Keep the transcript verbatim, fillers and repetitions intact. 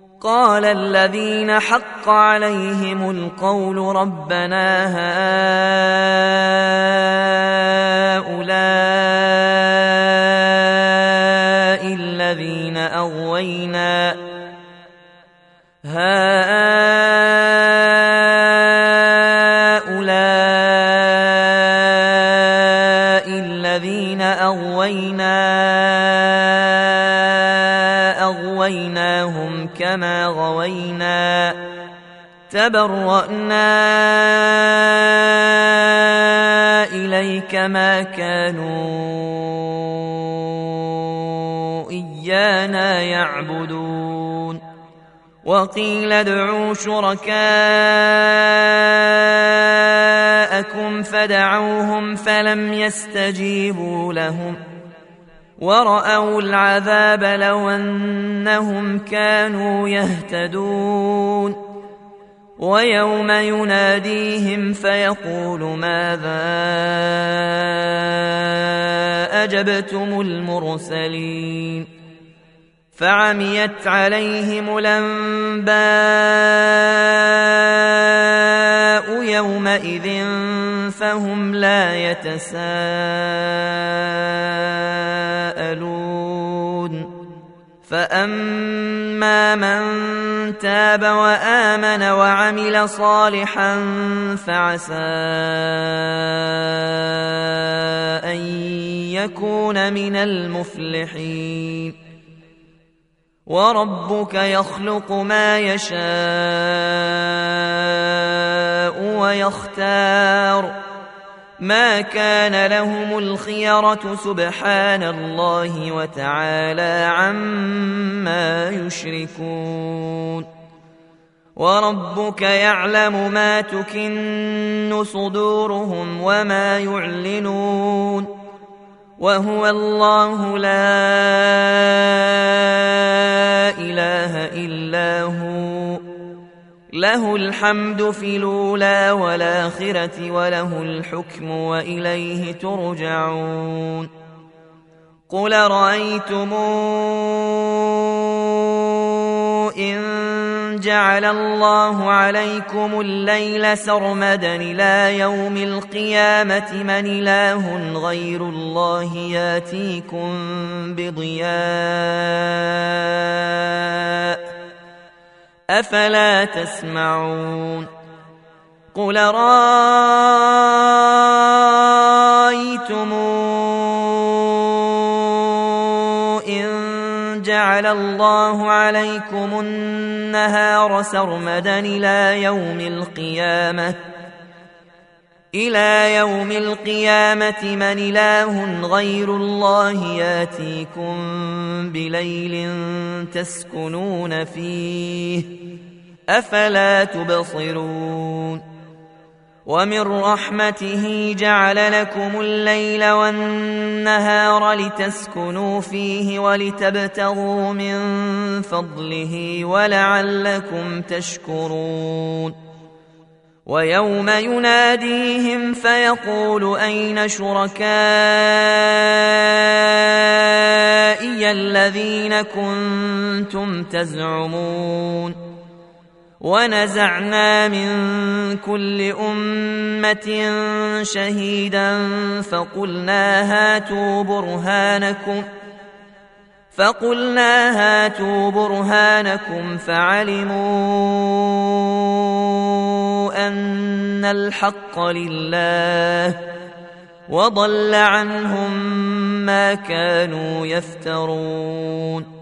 قال الذين حق عليهم القول ربنا هؤلاء الذين أغوينا هؤلاء الذين أغوينا أغويناهم كما غوينا تبرأنا إليك ما كانوا إيانا يعبدون وقيل ادعوا شركاءكم فدعوهم فلم يستجيبوا لهم ورأوا العذاب لو أنهم كانوا يهتدون ويوم يناديهم فيقول ماذا أجبتم المرسلين فعميت عليهم الأنباء يومئذ فهم لا يتساءلون فأما من تاب وآمن وعمل صالحا فعسى أن يكون من المفلحين وربك يخلق ما يشاء ويختار ما كان لهم الخيرة سبحان الله وتعالى عما يشركون وربك يعلم ما تكن صدورهم وما يعلنون وهو الله لا إله إلا هو له الحمد في الأولى والآخرة وله الحكم وإليه ترجعون قل رأيتم إن جعل الله عليكم الليل سرمدا إلى يوم القيامة من إله غير الله ياتيكم بضياء أفلا تسمعون قل رأيتم إن جعل الله عليكم النهار سرمدا إلى يوم القيامة إلى يوم القيامة من إله غير الله ياتيكم بليل تسكنون فيه أفلا تبصرون ومن رحمته جعل لكم الليل والنهار لتسكنوا فيه ولتبتغوا من فضله ولعلكم تشكرون ويوم يناديهم فيقول أين شركائي الذين كنتم تزعمون ونزعنا من كل أمة شهيدا فقلنا هاتوا برهانكم فقلنا هاتوا برهانكم فعلموا أن الحق لله وضل عنهم ما كانوا يفترون